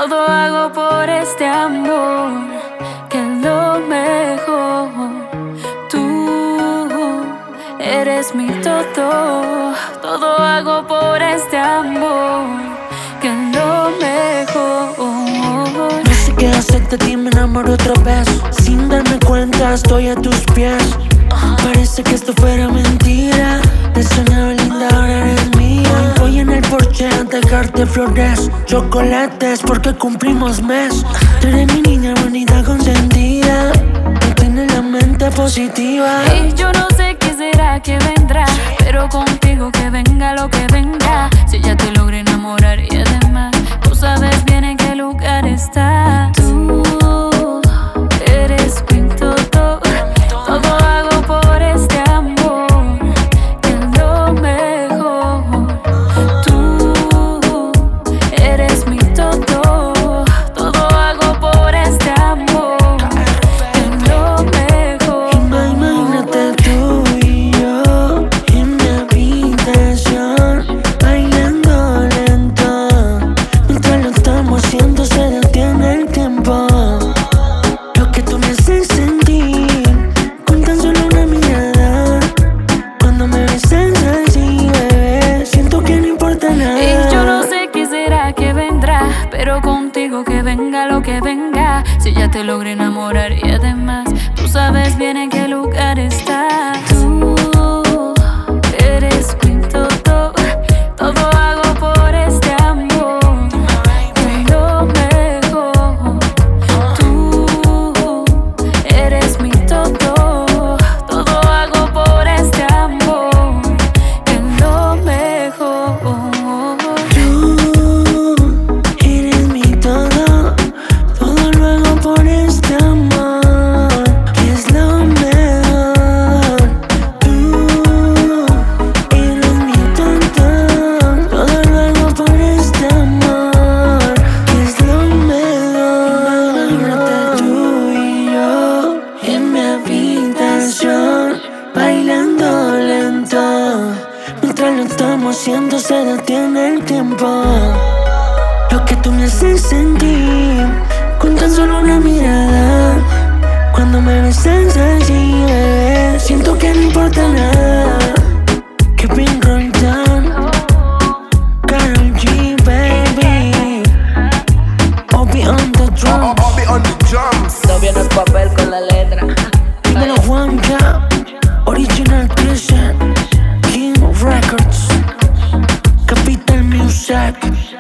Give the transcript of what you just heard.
Todo hago por este amor, que es lo mejor. Tú eres mi todo. Todo hago por este amor, que es lo mejor. No sé qué hacer de ti, me enamoro otra vez. Sin darme cuenta estoy a tus pies. Parece que esto fuera mentira. Te soñaba linda, ahora eres mía. Voy en el Porsche a dejarte flores, chocolates, porque cumplimos mes. Tú eres mi niña bonita consentida, no tienes la mente positiva. Y yo no sé qué será que vendrá, pero contigo que venga lo que venga. Si ya te logré enamorar y además tú sabes bien en qué lugar estás. Tú eres mi todo. Todo hago por este amor, que es lo mejor. Tú eres mi todo. Todo hago por este amor, que es lo mejor. Imagínate tú y yo en mi habitación, bailando lento. Mientras lo estamos haciendo se detiene el tiempo. Lo que tú me haces sentir con tan solo una mirada. Cuando me besas así, bebé, siento que no importa nada. Y yo no sé qué será que vendrá, pero contigo que venga lo que venga. Si ya te logré enamorar y además tú sabes bien en qué lugar estás. Tú eres mi todo. Todo hago por este amor, que es lo mejor. Tú eres mi todo. Todo hago por este amor, que es lo mejor. Tú eres mi todo, todo lo hago por este amor, que es lo mejor. Tú eres mi todo, todo lo hago por este amor, que es lo mejor. Imagínate tú y yo en mi habitación, bailando lento. Mientras lo estamos haciendo se detiene el tiempo. Lo que tú me haces sentir con tan solo una mirada. Cuando me besas así, bebé, siento que no importa nada. Kevin Roldán, Karol G, baby. Obi on the drum. I'll be on the drums. No viene el papel con la letra. Dímelo Juanca, Original Christian, King of Records, Capital Music.